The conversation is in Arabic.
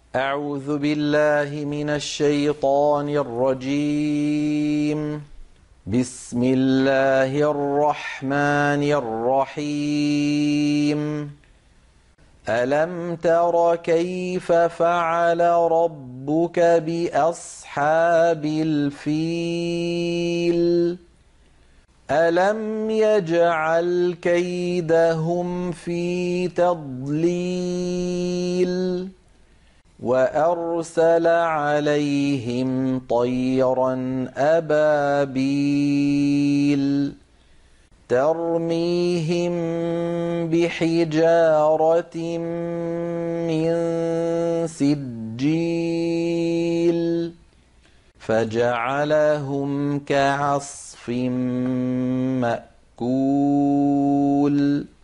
أعوذ بالله من الشيطان الرجيم. بسم الله الرحمن الرحيم. ألم تر كيف فعل ربك بأصحاب الفيل؟ ألم يجعل كيدهم في تضليل وأرسل عليهم طيرا أبابيل ترميهم بحجارة من سجيل فجعلهم كعصف مأكول